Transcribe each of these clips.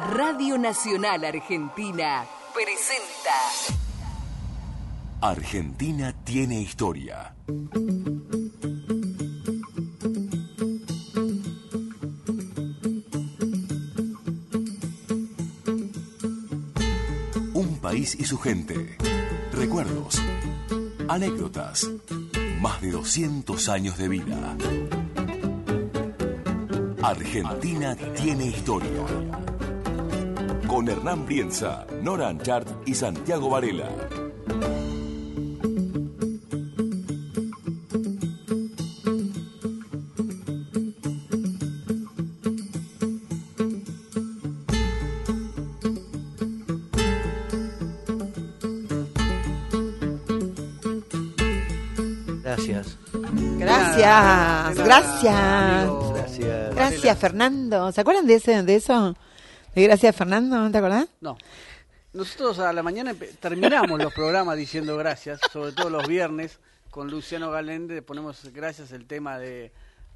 Radio Nacional Argentina presenta Argentina tiene historia. Un país y su gente. Recuerdos. Anécdotas. Más de 200 años de vida. Argentina tiene historia. Con Hernán Brienza, Nora Anchart y Santiago Varela. Gracias, Fernando. ¿Se acuerdan de eso? ¿De Gracias, Fernando? ¿No te acordás? No. Nosotros a la mañana terminamos los programas diciendo gracias, sobre todo los viernes, con Luciano Galende ponemos gracias el tema de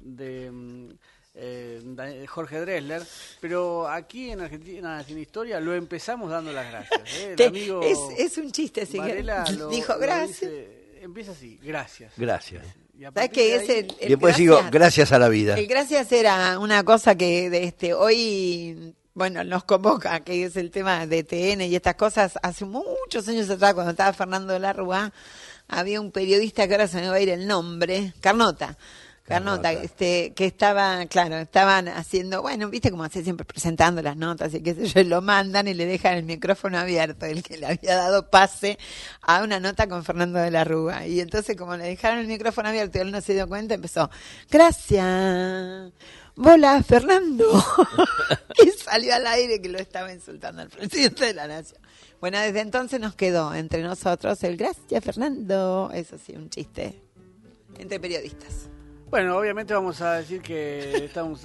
Jorge Drexler, pero aquí en Argentina sin historia lo empezamos dando las gracias. El amigo es un chiste, sí. Dijo gracias. Empieza así, gracias. Gracias. ¿Sabes qué es el después gracias, digo, gracias a la vida. El gracias era una cosa que hoy, bueno, nos convoca, que es el tema de TN y estas cosas. Hace muchos años atrás, cuando estaba Fernando de la Rúa, había un periodista que ahora se me va a ir el nombre, Carnota, que estaban haciendo, bueno, viste como hace siempre presentando las notas y qué sé yo, lo mandan y le dejan el micrófono abierto, el que le había dado pase a una nota con Fernando de la Rúa. Y entonces como le dejaron el micrófono abierto y él no se dio cuenta, empezó, gracias, bola Fernando. Y salió al aire que lo estaba insultando al presidente de la Nación. Bueno, desde entonces nos quedó entre nosotros el gracias Fernando, eso sí, un chiste entre periodistas. Bueno, obviamente vamos a decir que estamos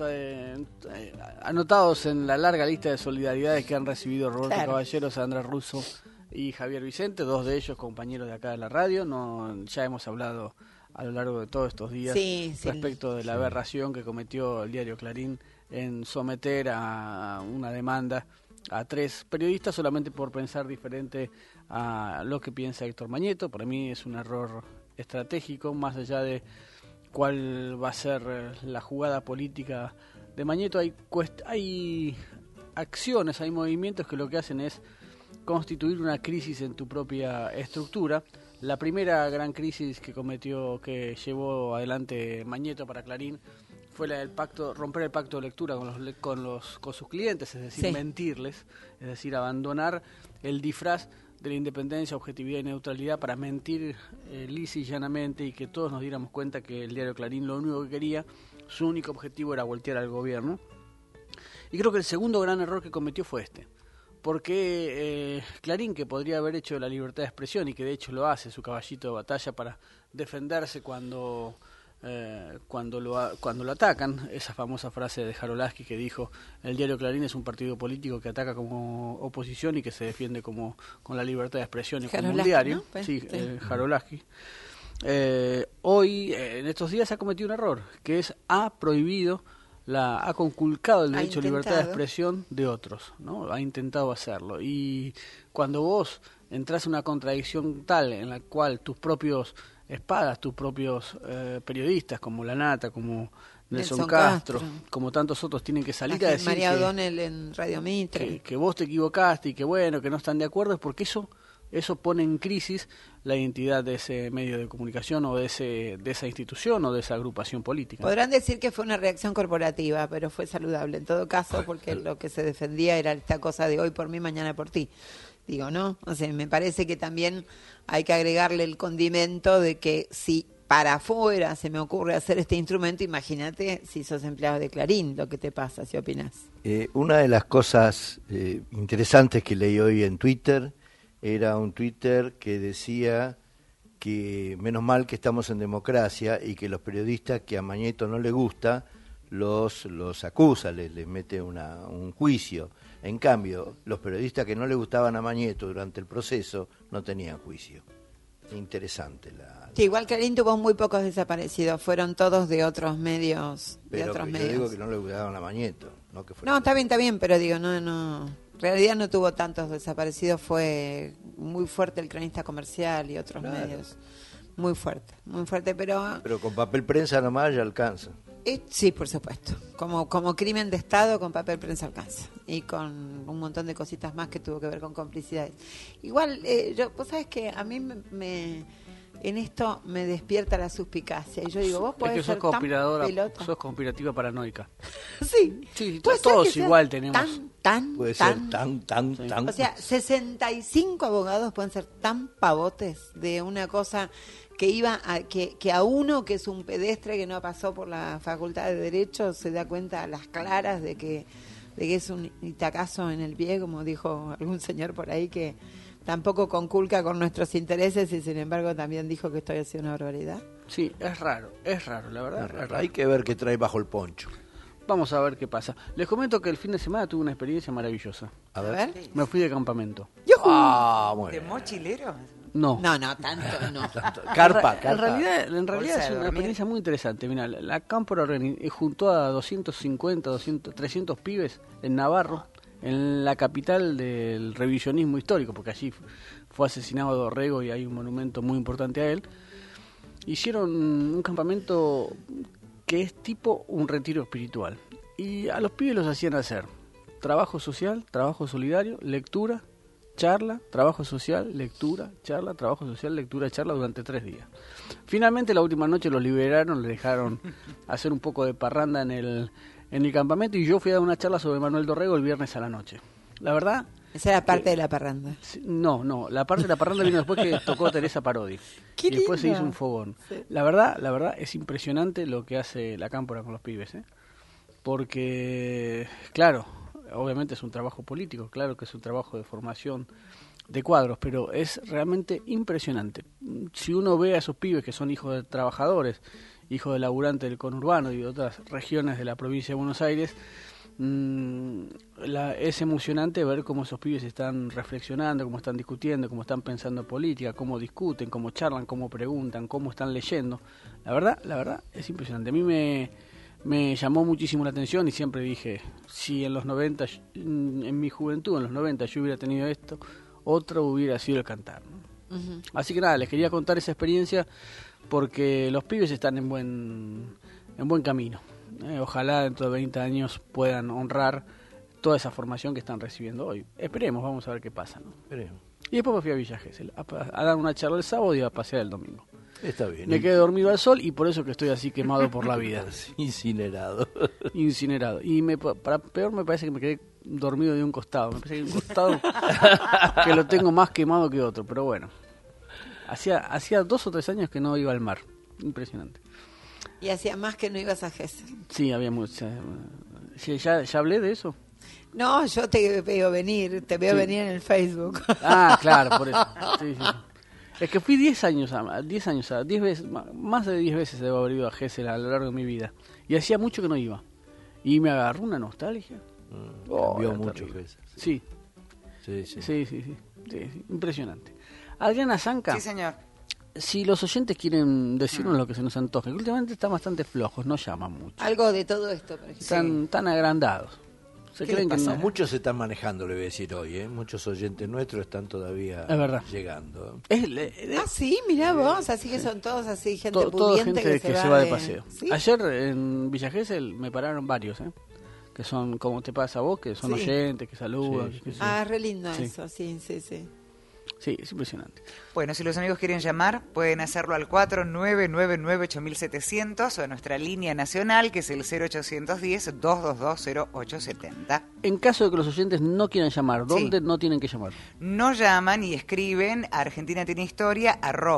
anotados en la larga lista de solidaridades que han recibido Roberto Caballeros, Andrés Russo y Javier Vicente, dos de ellos compañeros de acá de la radio. Ya hemos hablado a lo largo de todos estos días respecto de la aberración que cometió el diario Clarín en someter a una demanda a 3 periodistas solamente por pensar diferente a lo que piensa Héctor Mañeto. Para mí es un error estratégico, más allá de cuál va a ser la jugada política de Mañeto. Hay acciones, hay movimientos que lo que hacen es constituir una crisis en tu propia estructura. La primera gran crisis que llevó adelante Mañeto para Clarín fue la del romper el pacto de lectura con sus clientes, es decir, mentirles, es decir, abandonar el disfraz de la independencia, objetividad y neutralidad para mentir lisa y llanamente y que todos nos diéramos cuenta que el diario Clarín lo único que quería, su único objetivo era voltear al gobierno. Y creo que el segundo gran error que cometió fue porque Clarín, que podría haber hecho la libertad de expresión y que de hecho lo hace, su caballito de batalla para defenderse cuando lo atacan, esa famosa frase de Jarolaski que dijo: el diario Clarín es un partido político que ataca como oposición y que se defiende con la libertad de expresión y como un diario, ¿no? Jarolaski. Hoy, en estos días, ha cometido un error, que ha conculcado el derecho a libertad de expresión de otros, ¿no? Ha intentado hacerlo. Y cuando vos entras en una contradicción tal en la cual tus propios tus propios periodistas como La Nata, como Nelson Castro, como tantos otros, tienen que salir a decir María O'Donnell en Radio Mitre, que vos te equivocaste y que bueno, que no están de acuerdo, es porque eso pone en crisis la identidad de ese medio de comunicación o de esa institución o de esa agrupación política. Podrán decir que fue una reacción corporativa, pero fue saludable en todo caso, porque lo que se defendía era esta cosa de hoy por mí, mañana por ti. Digo, ¿no? O sea, me parece que también hay que agregarle el condimento de que si para afuera se me ocurre hacer este instrumento, imagínate si sos empleado de Clarín, lo que te pasa, si opinás. Una de las cosas interesantes que leí hoy en Twitter era un Twitter que decía que menos mal que estamos en democracia y que los periodistas que a Mañeto no le gusta los acusa, les mete un juicio. En cambio, los periodistas que no le gustaban a Mañeto durante el proceso no tenían juicio. interesante. Sí, igual Clarín tuvo muy pocos desaparecidos, fueron todos de otros medios. Pero yo digo que no le cuidaban a Mañeto. No, está bien, pero digo, no, en realidad no tuvo tantos desaparecidos, fue muy fuerte el Cronista Comercial y otros medios. Muy fuerte, pero... Pero con papel prensa nomás ya alcanza. Sí, por supuesto. Como crimen de Estado, con papel prensa alcanza. Y con un montón de cositas más que tuvo que ver con complicidades. Igual, vos sabés que a mí en esto me despierta la suspicacia. Y yo digo, vos podés ser tan pelota. Sos conspirativa paranoica. Sí, todos igual tenemos. Puede ser tan. O sea, 65 abogados pueden ser tan pavotes de una cosa que iba que a uno que es un pedestre que no pasó por la Facultad de Derecho se da cuenta a las claras de que es un itacazo en el pie, como dijo algún señor por ahí que tampoco conculca con nuestros intereses y sin embargo también dijo que estoy haciendo una barbaridad. Sí, es raro, la verdad. Es raro. Hay que ver qué trae bajo el poncho. Vamos a ver qué pasa. Les comento que el fin de semana tuve una experiencia maravillosa. A ver. Me fui de campamento. Bueno. ¿De mochilero? No, tanto no. Carpa. En realidad es una experiencia muy interesante. Mira, la Cámpora juntó a 300 pibes en Navarro, en la capital del revisionismo histórico, porque allí fue asesinado Dorrego y hay un monumento muy importante a él. Hicieron un campamento que es tipo un retiro espiritual. Y a los pibes los hacían hacer trabajo social, trabajo solidario, lectura, charla, trabajo social, lectura, charla, trabajo social, lectura, charla durante 3 días. Finalmente la última noche los liberaron, les dejaron hacer un poco de parranda en el campamento y yo fui a dar una charla sobre Manuel Dorrego el viernes a la noche. La verdad... Esa era parte de la parranda. No, la parte de la parranda vino después que tocó Teresa Parodi. Qué y después lindo. se hizo un fogón. Sí. La verdad es impresionante lo que hace la Cámpora con los pibes, porque, claro, obviamente es un trabajo político, claro que es un trabajo de formación de cuadros, pero es realmente impresionante. Si uno ve a esos pibes que son hijos de trabajadores, hijos de laburantes del conurbano y de otras regiones de la provincia de Buenos Aires, es emocionante ver cómo esos pibes están reflexionando, cómo están discutiendo, cómo están pensando política, cómo discuten, cómo charlan, cómo preguntan, cómo están leyendo. La verdad es impresionante. A mí me llamó muchísimo la atención y siempre dije, si en los 90, en mi juventud, en los 90 yo hubiera tenido esto, otro hubiera sido el cantar, ¿no? Uh-huh. Así que nada, les quería contar esa experiencia porque los pibes están en buen camino. Ojalá dentro de 20 años puedan honrar toda esa formación que están recibiendo hoy. Esperemos, vamos a ver qué pasa, ¿no? Esperemos. Y después me fui a Villa Gesell a dar una charla el sábado y a pasear el domingo. Está bien. Me quedé dormido al sol y por eso que estoy así quemado por la vida. Incinerado. Y para peor me parece que me quedé dormido de un costado. Me parece que hay un costado que lo tengo más quemado que otro, pero bueno. Hacía 2 o 3 años que no iba al mar. Impresionante. Y hacía más que no ibas a Gesell. Sí, había mucha. ¿Ya hablé de eso? No, yo te veo venir venir en el Facebook. Ah, claro, por eso. Sí. Es que fui 10 años, más de 10 veces debo haber ido a Gesell a lo largo de mi vida. Y hacía mucho que no iba. Y me agarró una nostalgia. Cambió muchas veces. Sí. Sí. Impresionante. Adriana Zanca. Sí, señor. Si los oyentes quieren decirnos lo que se nos antoja, que últimamente están bastante flojos, no llaman mucho. Algo de todo esto, por ejemplo. Tan agrandados. ¿Qué creen que no? Muchos se están manejando, le voy a decir hoy, Muchos oyentes nuestros están todavía llegando. Sí, mirá vos, así que son todos así, gente pudiente toda gente que se va de paseo. ¿Sí? Ayer en Villa Gesell me pararon varios, que son, como te pasa a vos, que son oyentes, que saludan. Sí. Re lindo eso, sí. Sí, es impresionante. Bueno, si los amigos quieren llamar, pueden hacerlo al 4999-8700 o a nuestra línea nacional, que es el 0810-222-0870. En caso de que los oyentes no quieran llamar, ¿dónde no tienen que llamar? No llaman y escriben a Argentina Tiene Historia,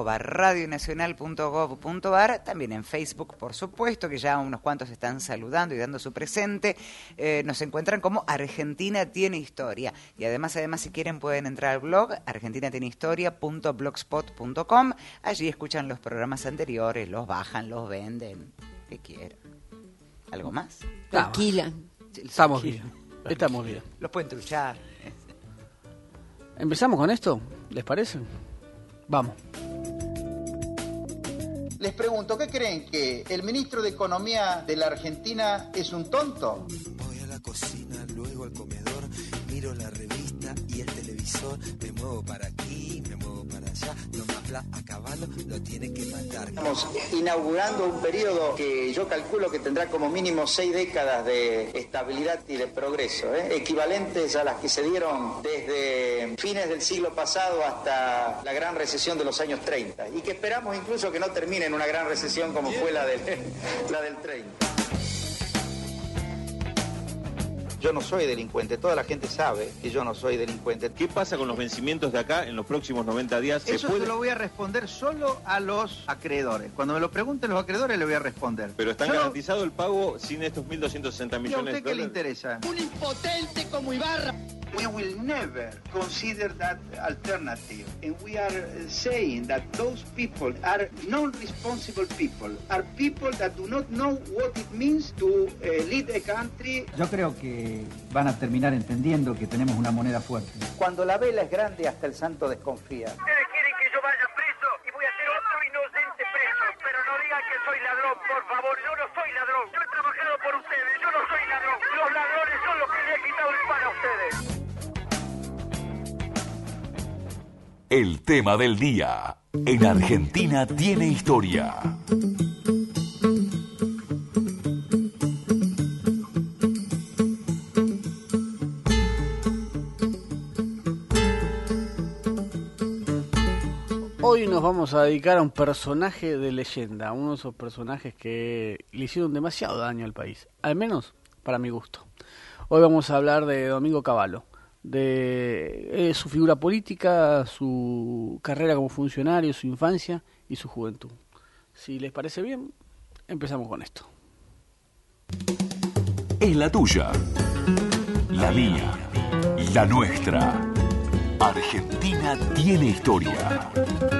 @radionacional.gov.ar, también en Facebook, por supuesto, que ya unos cuantos están saludando y dando su presente. Nos encuentran como Argentina Tiene Historia. Y además, si quieren, pueden entrar al blog argentinatienehistoria.blogspot.com. Allí escuchan los programas anteriores, los bajan, los venden, que quieran. ¿Algo más? Tranquila. Estamos bien. Los pueden truchar. ¿Empezamos con esto? ¿Les parece? Vamos. Les pregunto, ¿qué creen? ¿Que el ministro de Economía de la Argentina es un tonto? Voy a la cocina, luego al comedor, miro la revista y el televisor, me muevo para aquí, me muevo para allá, no me habla a caballo, lo tiene que matar. Estamos inaugurando un periodo que yo calculo que tendrá como mínimo 6 décadas de estabilidad y de progreso, equivalentes a las que se dieron desde fines del siglo pasado hasta la gran recesión de los años 30, y que esperamos incluso que no termine en una gran recesión como fue la del 30. Yo no soy delincuente, toda la gente sabe que yo no soy delincuente. ¿Qué pasa con los vencimientos de acá en los próximos 90 días? Eso se lo voy a responder solo a los acreedores. Cuando me lo pregunten los acreedores le voy a responder. Pero ¿está garantizado el pago sin estos 1.260 millones de dólares? ¿Y a usted qué le interesa? Un impotente como Ibarra. We will never consider that alternative, and we are saying that those people are non-responsible people, are people that do not know what it means to lead a country. Yo creo que van a terminar entendiendo que tenemos una moneda fuerte. Cuando la vela es grande, hasta el santo desconfía. Ustedes quieren que yo vaya preso y voy a ser otro inocente preso, pero no digan que soy ladrón, por favor, yo no soy ladrón. Yo he trabajado por ustedes, yo no soy ladrón. Los ladrones son los que le han quitado el pan a ustedes. El tema del día. En Argentina tiene historia. Hoy nos vamos a dedicar a un personaje de leyenda, uno de esos personajes que le hicieron demasiado daño al país, al menos para mi gusto. Hoy vamos a hablar de Domingo Cavallo, de su figura política, su carrera como funcionario, su infancia y su juventud. Si les parece bien, empezamos con esto. Es la tuya, la mía, la nuestra. Argentina tiene historia.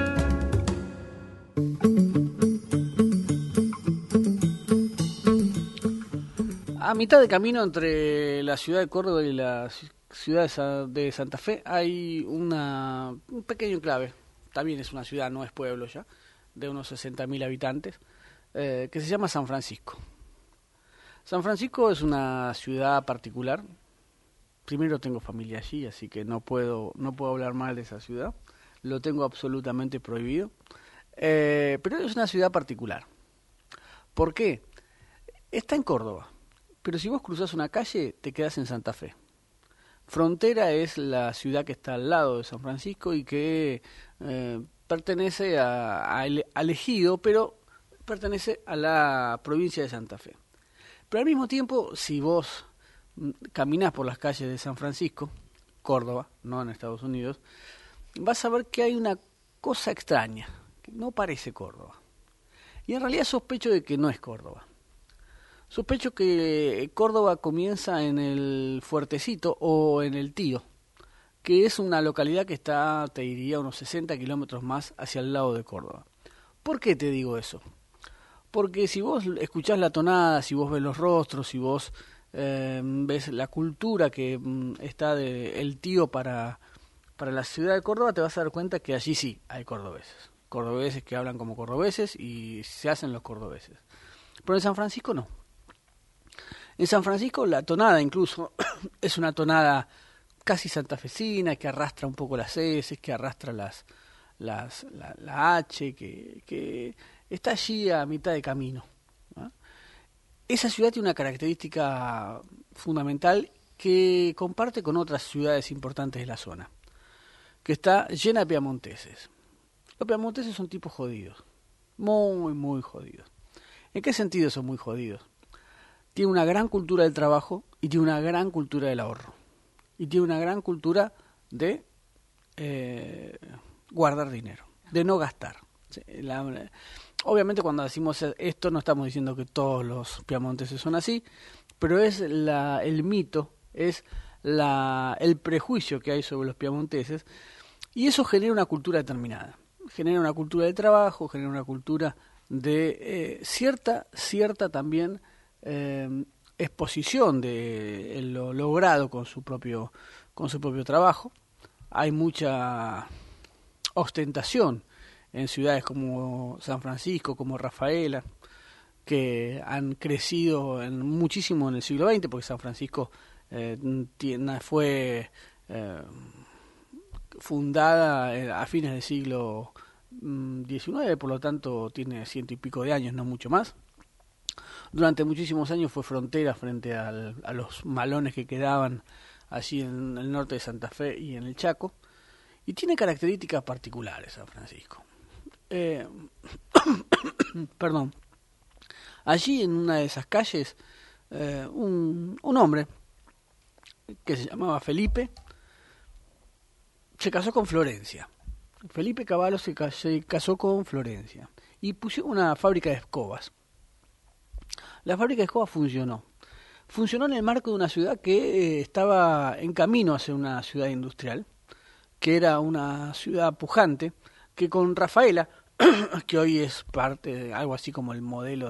A mitad de camino entre la ciudad de Córdoba y la ciudad de Santa Fe hay un pequeño enclave, también es una ciudad, no es pueblo ya, de unos 60.000 habitantes, que se llama San Francisco. San Francisco es una ciudad particular. Primero, tengo familia allí, así que no puedo hablar mal de esa ciudad, lo tengo absolutamente prohibido, pero es una ciudad particular. ¿Por qué? Está en Córdoba, pero si vos cruzás una calle te quedás en Santa Fe. Frontera es la ciudad que está al lado de San Francisco y que pertenece al ejido, pero pertenece a la provincia de Santa Fe. Pero al mismo tiempo, si vos caminás por las calles de San Francisco, Córdoba, no en Estados Unidos, vas a ver que hay una cosa extraña, que no parece Córdoba. Y en realidad sospecho de que no es Córdoba. Sospecho que Córdoba comienza en el Fuertecito o en el Tío, que es una localidad que está, te diría, unos 60 kilómetros más hacia el lado de Córdoba. ¿Por qué te digo eso? Porque si vos escuchás la tonada, si vos ves los rostros, si vos ves la cultura que está de el Tío para la ciudad de Córdoba, te vas a dar cuenta que allí sí hay cordobeses que hablan como cordobeses y se hacen los cordobeses. Pero en San Francisco no. En San Francisco la tonada incluso es una tonada casi santafesina, que arrastra un poco las S, que arrastra la H, que está allí a mitad de camino, ¿no? Esa ciudad tiene una característica fundamental que comparte con otras ciudades importantes de la zona, que está llena de piamonteses. Los piamonteses son tipos jodidos, muy, muy jodidos. ¿En qué sentido son muy jodidos? Tiene una gran cultura del trabajo y tiene una gran cultura del ahorro. Y tiene una gran cultura de guardar dinero, de no gastar. Obviamente cuando decimos esto no estamos diciendo que todos los piamonteses son así, pero es el mito, es el prejuicio que hay sobre los piamonteses, y eso genera una cultura determinada. Genera una cultura del trabajo, genera una cultura de cierta también exposición de lo logrado con su propio trabajo. Hay mucha ostentación en ciudades como San Francisco, como Rafaela, que han crecido muchísimo en el siglo XX, porque San Francisco fue fundada a fines del siglo XIX, por lo tanto tiene 100 y pico de años, no mucho más. Durante muchísimos años fue frontera frente a los malones que quedaban allí en el norte de Santa Fe y en el Chaco, y tiene características particulares San Francisco. Perdón. Allí en una de esas calles, un hombre que se llamaba Felipe se casó con Florencia. Felipe Cavallo se casó con Florencia y puso una fábrica de escobas. La fábrica de escobas funcionó en el marco de una ciudad que estaba en camino hacia una ciudad industrial, que era una ciudad pujante, que con Rafaela, que hoy es parte de algo así como el modelo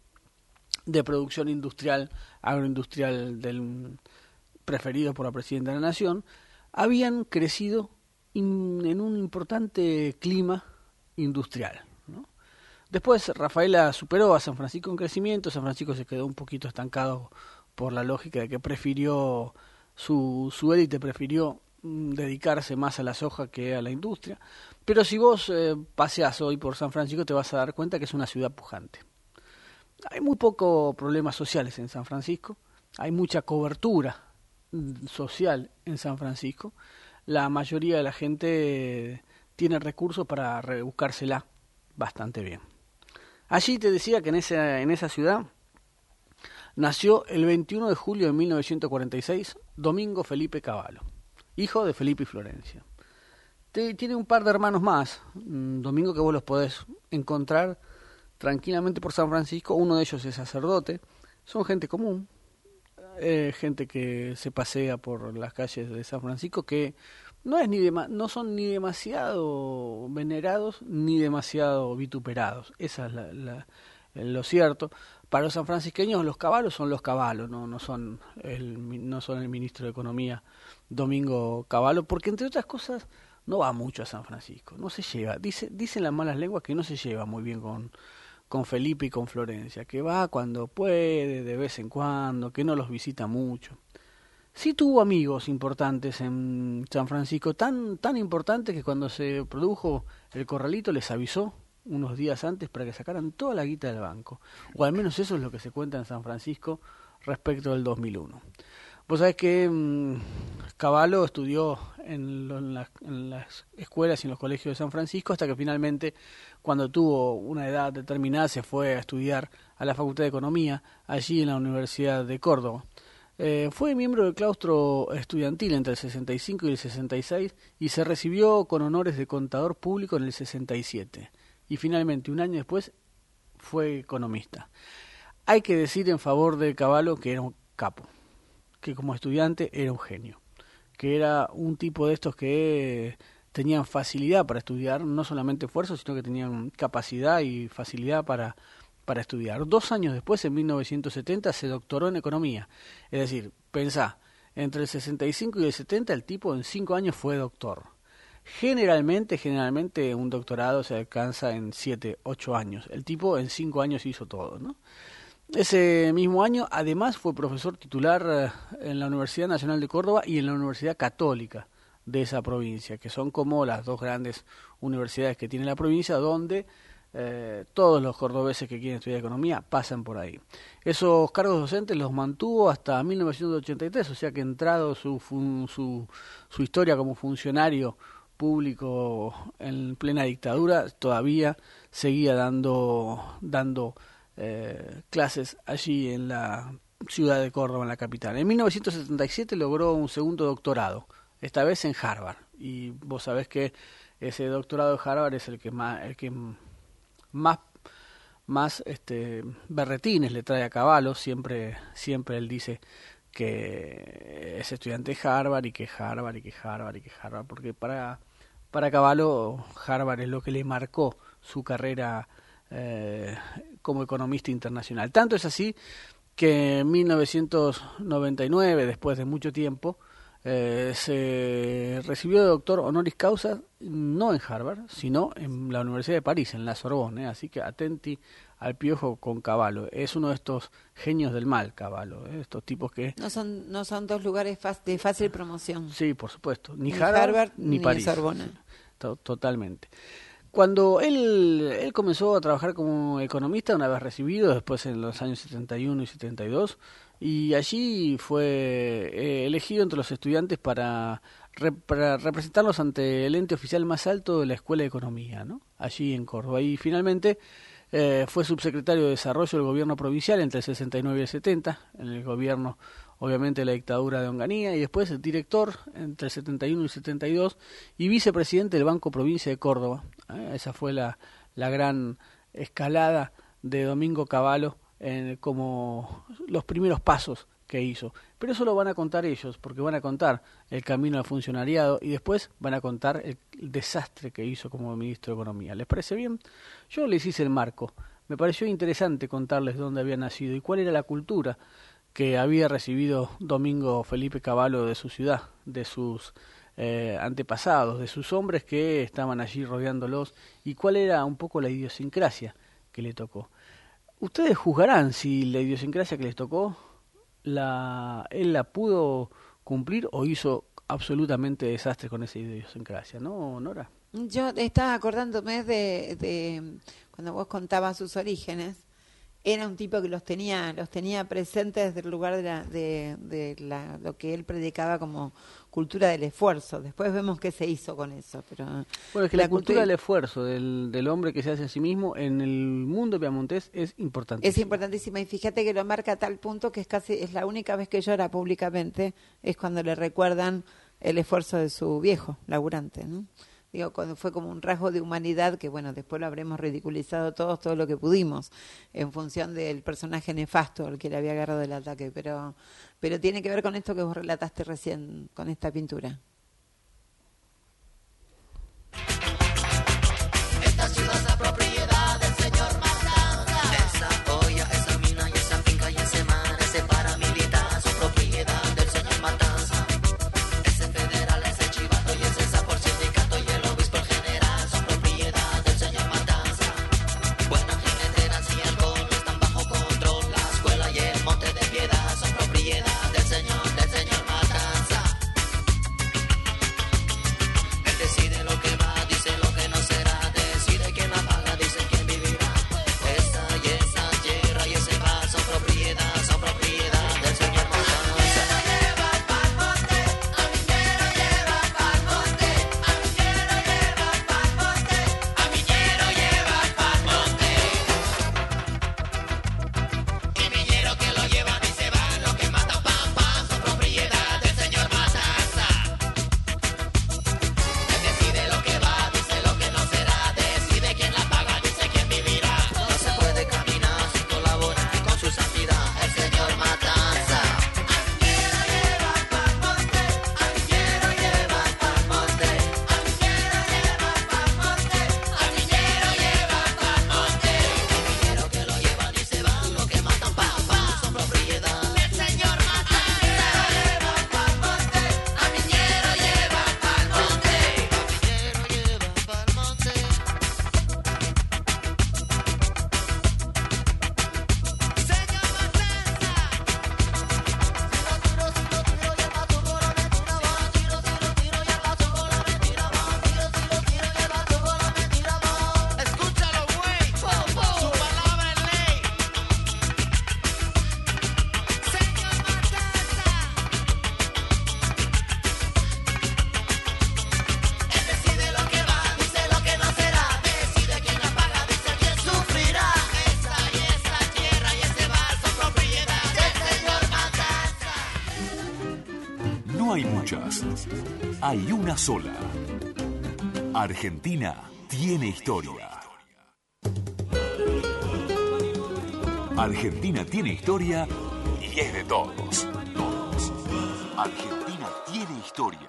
de producción industrial, agroindustrial preferido por la Presidenta de la Nación, habían crecido en un importante clima industrial, ¿no? Después Rafaela superó a San Francisco en crecimiento. San Francisco se quedó un poquito estancado por la lógica de que prefirió su élite prefirió dedicarse más a la soja que a la industria. Pero si vos paseás hoy por San Francisco te vas a dar cuenta que es una ciudad pujante. Hay muy pocos problemas sociales en San Francisco, hay mucha cobertura social en San Francisco. La mayoría de la gente tiene recursos para rebuscársela bastante bien. Allí te decía que en esa ciudad nació el 21 de julio de 1946 Domingo Felipe Cavallo, hijo de Felipe y Florencia. Tiene un par de hermanos más, Domingo, que vos los podés encontrar tranquilamente por San Francisco. Uno de ellos es sacerdote. Son gente común, gente que se pasea por las calles de San Francisco, que no son ni demasiado venerados ni demasiado vituperados. Esa es lo cierto. Para los sanfrancisqueños los Cavallos son los Cavallos, no son el ministro de Economía Domingo Cavallo, porque entre otras cosas no va mucho a San Francisco, no se lleva. Dicen las malas lenguas que no se lleva muy bien con Felipe y con Florencia, que va cuando puede, de vez en cuando, que no los visita mucho. Sí tuvo amigos importantes en San Francisco, tan importantes que cuando se produjo el corralito les avisó unos días antes para que sacaran toda la guita del banco, o al menos eso es lo que se cuenta en San Francisco respecto del 2001. Vos sabés que Cavallo estudió en las escuelas y en los colegios de San Francisco hasta que finalmente, cuando tuvo una edad determinada, se fue a estudiar a la Facultad de Economía allí en la Universidad de Córdoba. Fue miembro del claustro estudiantil entre el 65 y el 66 y se recibió con honores de contador público en el 67. Y finalmente, un año después, fue economista. Hay que decir en favor de Cavallo que era un capo, que como estudiante era un genio, que era un tipo de estos que tenían facilidad para estudiar, no solamente esfuerzo, sino que tenían capacidad y facilidad para estudiar. 2 años después, en 1970, se doctoró en economía. Es decir, pensá, entre el 65 y el 70 el tipo en 5 años fue doctor. Generalmente un doctorado se alcanza en 7, 8 años. El tipo en 5 años hizo todo, ¿no? Ese mismo año, además, fue profesor titular en la Universidad Nacional de Córdoba y en la Universidad Católica de esa provincia, que son como las dos grandes universidades que tiene la provincia, donde todos los cordobeses que quieren estudiar economía pasan por ahí. Esos cargos docentes los mantuvo hasta 1983, o sea que entrado su historia como funcionario público en plena dictadura, todavía seguía dando clases allí en la ciudad de Córdoba, en la capital. En 1977 logró un segundo doctorado, esta vez en Harvard, y vos sabés que ese doctorado de Harvard es el que más berretines le trae a Cavallo. Siempre él dice que es estudiante de Harvard y que Harvard, porque para Cavallo Harvard es lo que le marcó su carrera como economista internacional. Tanto es así que en 1999, después de mucho tiempo, se recibió de doctor honoris causa no en Harvard, sino en la Universidad de París, en la Sorbonne, así que atenti al piojo con Cavallo. Es uno de estos genios del mal, Cavallo, estos tipos que... No son dos lugares de fácil promoción. Sí, por supuesto, ni Harvard ni París. Sorbonne. Totalmente. Cuando él comenzó a trabajar como economista, una vez recibido, después en los años 71 y 72, y allí fue elegido entre los estudiantes para representarlos ante el ente oficial más alto de la Escuela de Economía, ¿no? Allí en Córdoba. Y finalmente fue subsecretario de Desarrollo del Gobierno Provincial entre el 69 y el 70, en el gobierno, obviamente, de la dictadura de Onganía, y después el director entre el 71 y el 72, y vicepresidente del Banco Provincia de Córdoba. Esa fue la gran escalada de Domingo Cavallo como los primeros pasos que hizo. Pero eso lo van a contar ellos, porque van a contar el camino al funcionariado y después van a contar el desastre que hizo como ministro de Economía. ¿Les parece bien? Yo les hice el marco. Me pareció interesante contarles dónde había nacido y cuál era la cultura que había recibido Domingo Felipe Cavallo de su ciudad, de sus antepasados, de sus hombres que estaban allí rodeándolos, y cuál era un poco la idiosincrasia que le tocó. Ustedes juzgarán si la idiosincrasia que les tocó él la pudo cumplir o hizo absolutamente desastre con esa idiosincrasia, ¿no, Nora? Yo estaba acordándome de cuando vos contabas sus orígenes. Era un tipo que los tenía presentes desde el lugar de lo que él predicaba como cultura del esfuerzo. Después vemos qué se hizo con eso. Pero bueno, es que la cultura del esfuerzo, del hombre que se hace a sí mismo, en el mundo piamontés es importantísima. Es importantísima, y fíjate que lo marca a tal punto que es la única vez que llora públicamente, es cuando le recuerdan el esfuerzo de su viejo laburante, ¿no? Digo, cuando fue como un rasgo de humanidad que, bueno, después lo habremos ridiculizado todos, todo lo que pudimos, en función del personaje nefasto al que le había agarrado el ataque, pero tiene que ver con esto que vos relataste recién, con esta pintura. Esta ciudad es la propiedad del señor Matanza. Esa olla, esa mina y esa finca y ese mar, ese paramilitar son propiedad del señor Matanza. Ese federal, ese chivato y ese sapor sindicato y el obispo general son propiedad del señor Matanza. Buenas jineteras y alcohol están bajo control. La escuela y el monte de piedad son propiedad del señor Matanza. Él decide lo que va, dice lo que no será, decide quién la paga, dice quién vivirá. Esa y esa tierra y ese bar son propiedad del señor Matanza. Lleva pa'l monte, a Miñero lleva pa'l monte, a Miñero lleva pa'l monte, a Miñero lleva pa'l monte. Y Miñero que lo llevan y se van, lo que matan pam pam son propiedad del señor Matanza. Él decide lo que va, dice lo que no será, decide quién la paga, dice quién vivirá. No se puede caminar sin colaborar con su santidad, el señor Matanza. A Miñero lleva pa'l monte, a Miñero lleva pa'l monte, a Miñero lleva pa'l monte, a Miñero lleva pa'l monte. Y Miñero que lo llevan y se van, lo que matan pam pam son propiedad del señor Matanza. Lleva pa'l monte, a Miñero lleva pa'l monte, a Miñero lleva pa'l monte. Señor Matanza. Escúchalo, güey. Su palabra es ley. Señor Matanza. Él decide lo que va, dice lo que no será, decide quién la paga, dice quién sufrirá. Esa y esa tierra y ese bar son propiedad del señor Matanza. No hay muchas, hay una sola. Argentina tiene historia. Argentina tiene historia y es de todos. Argentina tiene historia.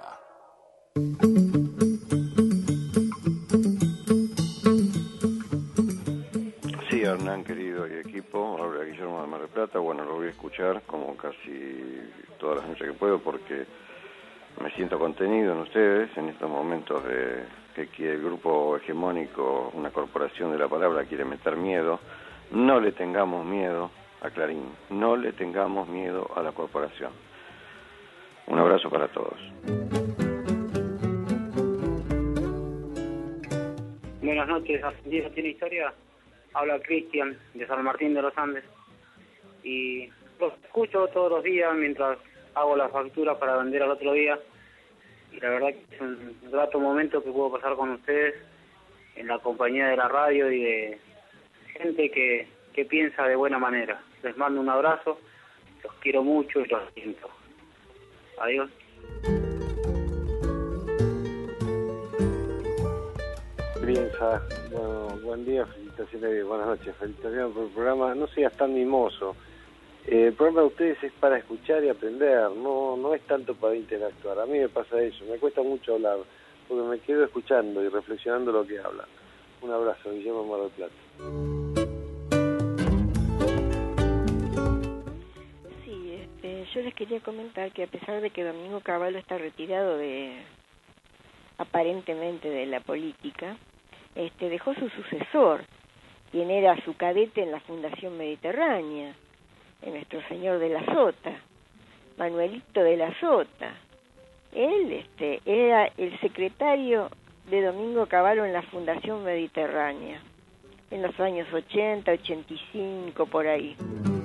Sí, Hernán, querido y equipo, habla Guillermo de Mar del Plata. Bueno, lo voy a escuchar como casi todas las noches que puedo porque Me siento contenido en ustedes en estos momentos de que el grupo hegemónico, una corporación de la palabra, quiere meter miedo. No le tengamos miedo a Clarín, no le tengamos miedo a la corporación. Un abrazo para todos. Buenas noches, Argentina tiene historia. Habla Cristian de San Martín de los Andes y los escucho todos los días mientras hago la factura para vender al otro día, y la verdad que es un grato momento que puedo pasar con ustedes en la compañía de la radio y de gente que piensa de buena manera. Les mando un abrazo, los quiero mucho y los siento. Adiós. Brienza, bueno, buen día, felicitaciones, buenas noches, felicitaciones por el programa. No seas tan mimoso. El programa de ustedes es para escuchar y aprender, no es tanto para interactuar. A mí me pasa eso, me cuesta mucho hablar, porque me quedo escuchando y reflexionando lo que hablan. Un abrazo, Guillermo Mar del Plata. Sí, yo les quería comentar que a pesar de que Domingo Cavallo está retirado aparentemente de la política, dejó su sucesor, quien era su cadete en la Fundación Mediterránea, nuestro señor de la Sota, Manuelito de la Sota. Él era el secretario de Domingo Cavallo en la Fundación Mediterránea, en los años 80, 85, por ahí.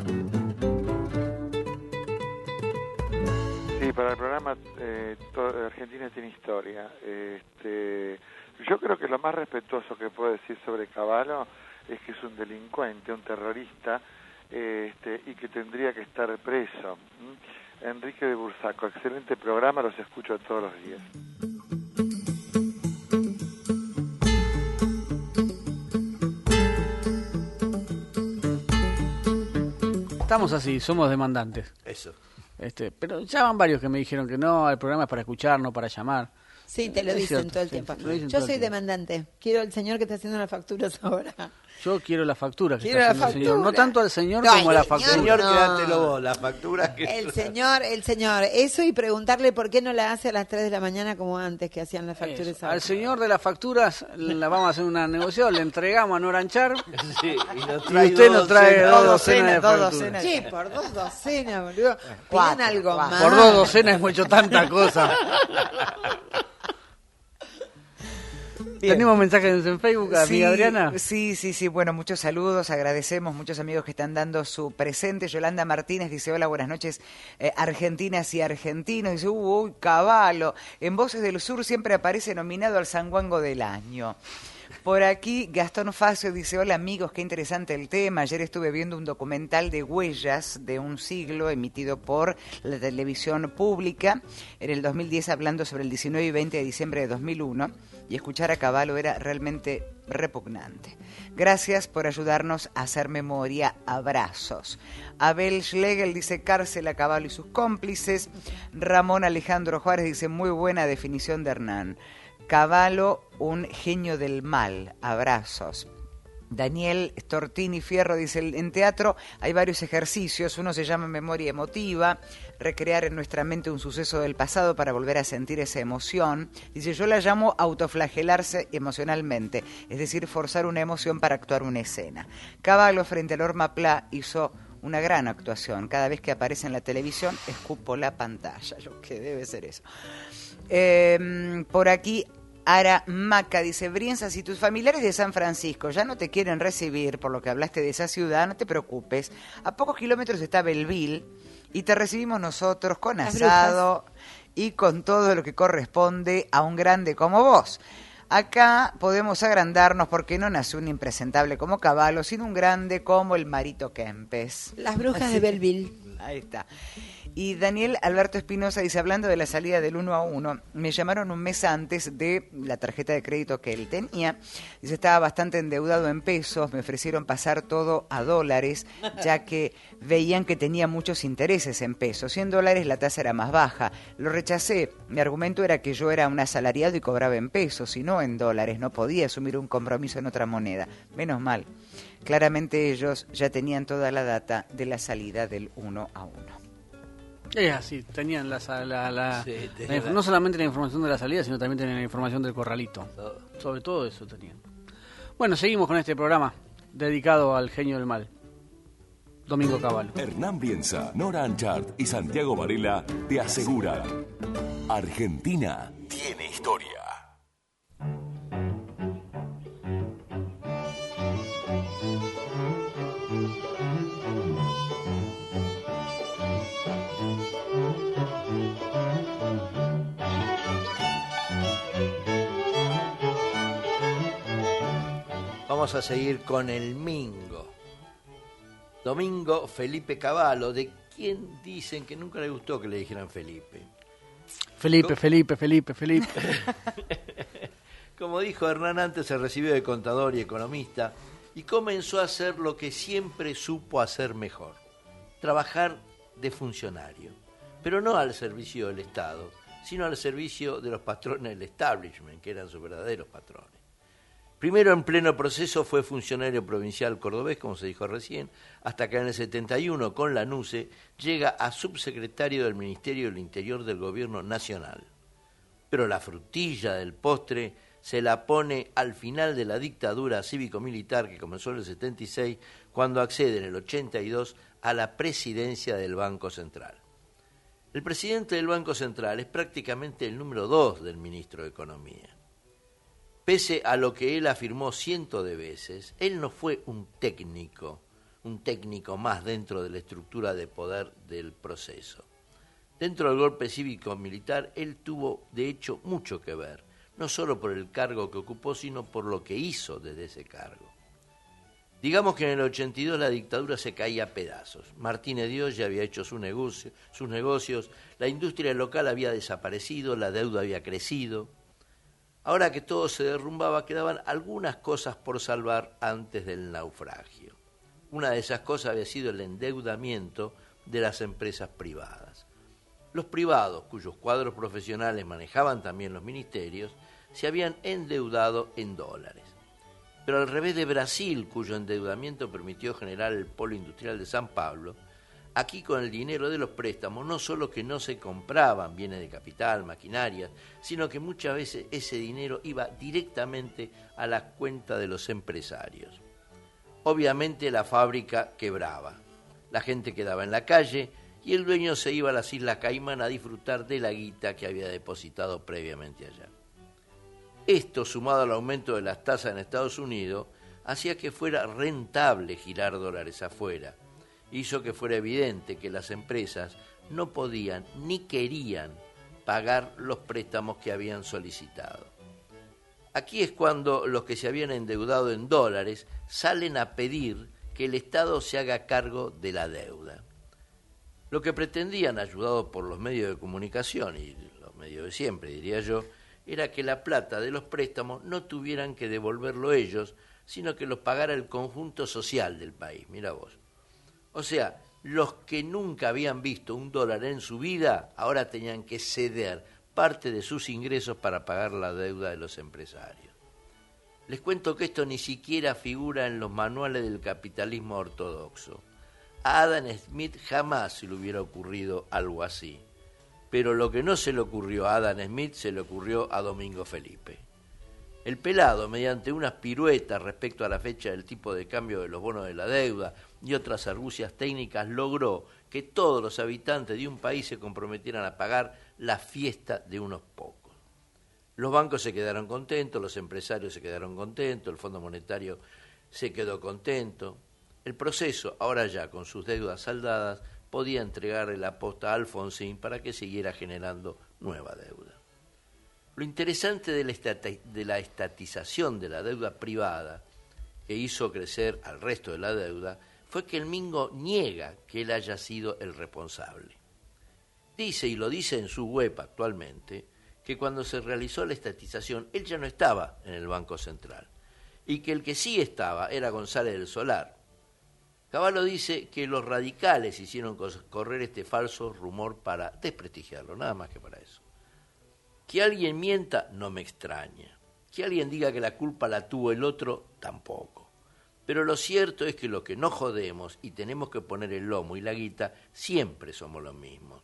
Sí, para el programa Argentina tiene historia. Yo creo que lo más respetuoso que puedo decir sobre Cavallo es que es un delincuente, un terrorista, y que tendría que estar preso. Enrique de Bursaco, excelente programa, los escucho todos los días. Estamos así, somos demandantes. Eso. Pero ya van varios que me dijeron que no, el programa es para escuchar, no para llamar. Sí, te lo dicen todo el tiempo. Yo soy demandante. Quiero al señor que está haciendo las facturas ahora. Yo quiero la factura que quiero está haciendo el señor. No tanto al señor como a la factura. Señor, quédatelo vos, la factura que... El señor. Eso, y preguntarle por qué no la hace a las 3 de la mañana como antes que hacían las facturas. Al señor de las facturas la vamos a hacer una negociación, le entregamos a Noranchar. Sí, y usted nos trae dos docenas de facturas. Sí, por 2 docenas, boludo. Pidan algo más. Por 2 docenas hemos hecho tanta cosa. Bien. ¿Tenemos mensajes en Facebook, amiga Adriana? Sí. Bueno, muchos saludos, agradecemos, muchos amigos que están dando su presente. Yolanda Martínez dice, hola, buenas noches, argentinas y argentinos. Dice, uy, Cavallo. En Voces del Sur siempre aparece nominado al Sanguango del Año. Por aquí, Gastón Facio dice, hola amigos, qué interesante el tema. Ayer estuve viendo un documental de Huellas de un siglo emitido por la televisión pública en el 2010, hablando sobre el 19 y 20 de diciembre de 2001, y escuchar a Cavallo era realmente repugnante. Gracias por ayudarnos a hacer memoria. Abrazos. Abel Schlegel dice, cárcel a Cavallo y sus cómplices. Ramón Alejandro Juárez dice, muy buena definición de Hernán. Cavallo, un genio del mal. Abrazos. Daniel Stortini Fierro dice, en teatro hay varios ejercicios, uno se llama memoria emotiva, recrear en nuestra mente un suceso del pasado para volver a sentir esa emoción. Dice, yo la llamo autoflagelarse emocionalmente, es decir, forzar una emoción para actuar una escena. Cavallo frente a Norma Pla hizo una gran actuación, cada vez que aparece en la televisión escupo la pantalla, yo que debe ser eso. Por aquí Ara Maca dice, Brienza, si tus familiares de San Francisco ya no te quieren recibir por lo que hablaste de esa ciudad, no te preocupes. A pocos kilómetros está Belleville y te recibimos nosotros con asado y con todo lo que corresponde a un grande como vos. Acá podemos agrandarnos porque no nació un impresentable como Cavallo, sino un grande como el Marito Kempes. Las brujas de Belleville. Ahí está. Y Daniel Alberto Espinosa dice, hablando de la salida del 1 a 1, me llamaron un mes antes de la tarjeta de crédito que él tenía. Dice, estaba bastante endeudado en pesos, me ofrecieron pasar todo a dólares, ya que veían que tenía muchos intereses en pesos. Y en dólares la tasa era más baja. Lo rechacé. Mi argumento era que yo era un asalariado y cobraba en pesos, y no en dólares. No podía asumir un compromiso en otra moneda. Menos mal. Claramente ellos ya tenían toda la data de la salida del 1 a 1. Es así, tenían no solamente la información de la salida, sino también tenían la información del corralito. Sobre todo eso tenían. Bueno, seguimos con este programa dedicado al genio del mal. Domingo Cavallo. Hernán Brienza, Nora Anchart y Santiago Varela te aseguran: Argentina tiene historia. Vamos a seguir con el Mingo. Domingo Felipe Cavallo, de quien dicen que nunca le gustó que le dijeran Felipe. Felipe. Como dijo Hernán antes, se recibió de contador y economista y comenzó a hacer lo que siempre supo hacer mejor: trabajar de funcionario, pero no al servicio del Estado, sino al servicio de los patrones del establishment, que eran sus verdaderos patrones. Primero, en pleno proceso, fue funcionario provincial cordobés, como se dijo recién, hasta que en el 71, con la NUCE, llega a subsecretario del Ministerio del Interior del Gobierno Nacional. Pero la frutilla del postre se la pone al final de la dictadura cívico-militar que comenzó en el 76, cuando accede en el 82 a la presidencia del Banco Central. El presidente del Banco Central es prácticamente el número 2 del ministro de Economía. Pese a lo que él afirmó cientos de veces, él no fue un técnico más dentro de la estructura de poder del proceso. Dentro del golpe cívico-militar, él tuvo, de hecho, mucho que ver, no solo por el cargo que ocupó, sino por lo que hizo desde ese cargo. Digamos que en el 82 la dictadura se caía a pedazos. Martínez Dios ya había hecho sus negocios, la industria local había desaparecido, la deuda había crecido. Ahora que todo se derrumbaba, quedaban algunas cosas por salvar antes del naufragio. Una de esas cosas había sido el endeudamiento de las empresas privadas. Los privados, cuyos cuadros profesionales manejaban también los ministerios, se habían endeudado en dólares. Pero al revés de Brasil, cuyo endeudamiento permitió generar el polo industrial de San Pablo, aquí con el dinero de los préstamos no solo que no se compraban bienes de capital, maquinarias, sino que muchas veces ese dinero iba directamente a la cuenta de los empresarios. Obviamente la fábrica quebraba, la gente quedaba en la calle y el dueño se iba a las Islas Caimán a disfrutar de la guita que había depositado previamente allá. Esto, sumado al aumento de las tasas en Estados Unidos, hacía que fuera rentable girar dólares afuera. Hizo que fuera evidente que las empresas no podían ni querían pagar los préstamos que habían solicitado. Aquí es cuando los que se habían endeudado en dólares salen a pedir que el Estado se haga cargo de la deuda. Lo que pretendían, ayudados por los medios de comunicación y los medios de siempre, diría yo, era que la plata de los préstamos no tuvieran que devolverlo ellos, sino que los pagara el conjunto social del país. Mira vos. O sea, los que nunca habían visto un dólar en su vida, ahora tenían que ceder parte de sus ingresos para pagar la deuda de los empresarios. Les cuento que esto ni siquiera figura en los manuales del capitalismo ortodoxo. A Adam Smith jamás se le hubiera ocurrido algo así. Pero lo que no se le ocurrió a Adam Smith se le ocurrió a Domingo Felipe. El pelado, mediante unas piruetas respecto a la fecha del tipo de cambio de los bonos de la deuda y otras argucias técnicas, logró que todos los habitantes de un país se comprometieran a pagar la fiesta de unos pocos. Los bancos se quedaron contentos, los empresarios se quedaron contentos, el Fondo Monetario se quedó contento. El proceso, ahora ya con sus deudas saldadas, podía entregarle la posta a Alfonsín para que siguiera generando nueva deuda. Lo interesante de la estatización de la deuda privada, que hizo crecer al resto de la deuda, fue que el Mingo niega que él haya sido el responsable. Dice, y lo dice en su web actualmente, que cuando se realizó la estatización, él ya no estaba en el Banco Central, y que el que sí estaba era González del Solar. Cavallo dice que los radicales hicieron correr este falso rumor para desprestigiarlo, nada más que para eso. Que alguien mienta no me extraña. Que alguien diga que la culpa la tuvo el otro, tampoco. Pero lo cierto es que los que no jodemos y tenemos que poner el lomo y la guita, siempre somos los mismos.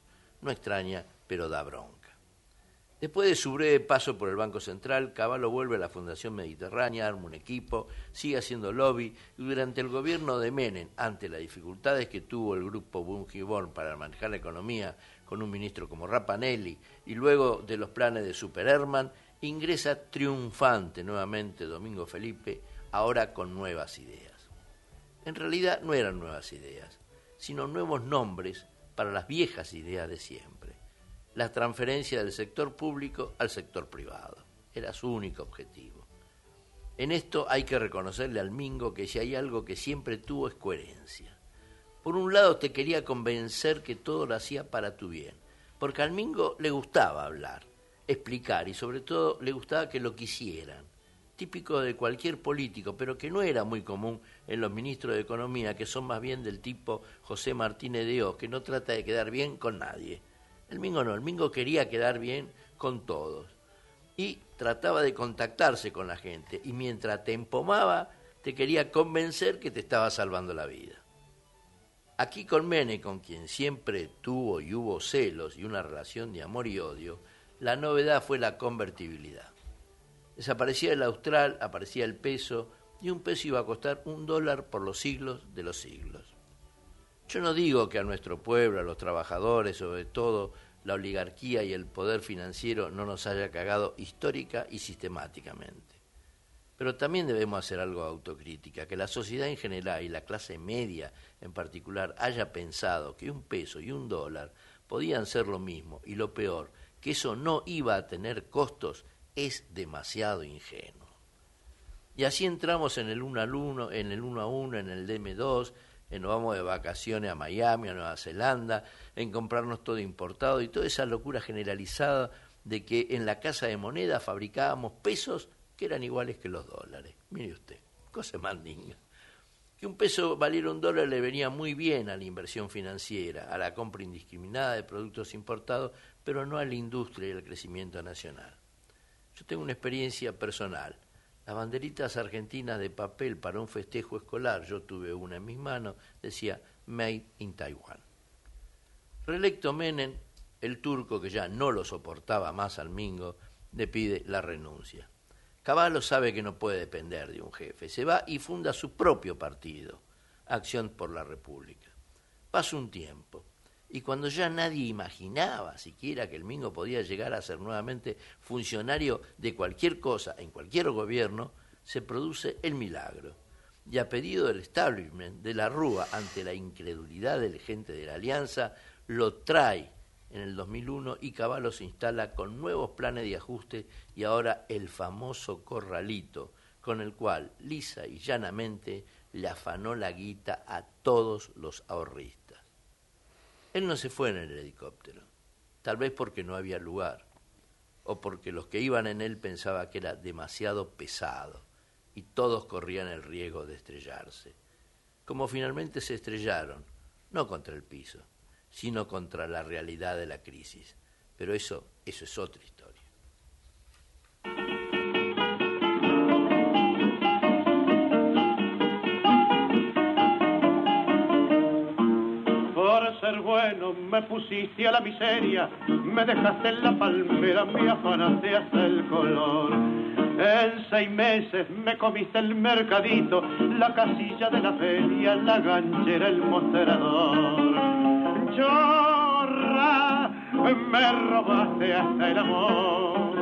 no extraña, pero da bronca. Después de su breve paso por el Banco Central, Cavallo vuelve a la Fundación Mediterránea, arma un equipo, sigue haciendo lobby, y durante el gobierno de Menem, ante las dificultades que tuvo el grupo Bungiborn para manejar la economía, con un ministro como Rapanelli, y luego de los planes de Super Herman, ingresa triunfante nuevamente Domingo Felipe, ahora con nuevas ideas. En realidad no eran nuevas ideas, sino nuevos nombres para las viejas ideas de siempre. La transferencia del sector público al sector privado. Era su único objetivo. En esto hay que reconocerle al Mingo que si hay algo que siempre tuvo es coherencia. Por un lado te quería convencer que todo lo hacía para tu bien, porque al Mingo le gustaba hablar, explicar y sobre todo le gustaba que lo quisieran. Típico de cualquier político, pero que no era muy común en los ministros de Economía, que son más bien del tipo José Martínez de Oz, que no trata de quedar bien con nadie. El Mingo no, el Mingo quería quedar bien con todos y trataba de contactarse con la gente y mientras te empomaba te quería convencer que te estaba salvando la vida. Aquí con Menem, con quien siempre tuvo y hubo celos y una relación de amor y odio, la novedad fue la convertibilidad. Desaparecía el austral, aparecía el peso y un peso iba a costar $1 por los siglos de los siglos. Yo no digo que a nuestro pueblo, a los trabajadores, sobre todo la oligarquía y el poder financiero no nos haya cagado histórica y sistemáticamente. Pero también debemos hacer algo de autocrítica, que la sociedad en general y la clase media en particular haya pensado que un peso y $1 podían ser lo mismo y lo peor, que eso no iba a tener costos, es demasiado ingenuo. Y así entramos en el 1 a 1, en el 1 a 1, en el DM2, nos vamos de vacaciones a Miami, a Nueva Zelanda, en comprarnos todo importado y toda esa locura generalizada de que en la casa de moneda fabricábamos pesos que eran iguales que los dólares. Mire usted, cosa mandinga. Que un peso valiera $1 le venía muy bien a la inversión financiera, a la compra indiscriminada de productos importados, pero no a la industria y al crecimiento nacional. Yo tengo una experiencia personal. Las banderitas argentinas de papel para un festejo escolar, yo tuve una en mis manos, decía Made in Taiwan. Reelecto Menem, el turco, que ya no lo soportaba más al Mingo, le pide la renuncia. Cavallo sabe que no puede depender de un jefe, se va y funda su propio partido, Acción por la República. Pasa un tiempo, y cuando ya nadie imaginaba siquiera que el Mingo podía llegar a ser nuevamente funcionario de cualquier cosa en cualquier gobierno, se produce el milagro. Y a pedido del establishment de la Rúa, ante la incredulidad de la gente de la Alianza, lo trae en el 2001 y Cavallo se instala con nuevos planes de ajuste y ahora el famoso corralito, con el cual lisa y llanamente le afanó la guita a todos los ahorristas. Él no se fue en el helicóptero, tal vez porque no había lugar, o porque los que iban en él pensaban que era demasiado pesado, y todos corrían el riesgo de estrellarse. Como finalmente se estrellaron, no contra el piso, sino contra la realidad de la crisis. Pero eso es otra historia. Ser bueno, me pusiste a la miseria, me dejaste en la palmera, me afanaste hasta el color. En 6 meses me comiste el mercadito, la casilla de la feria, la ganchera, el mostrador. Chorra, me robaste hasta el amor.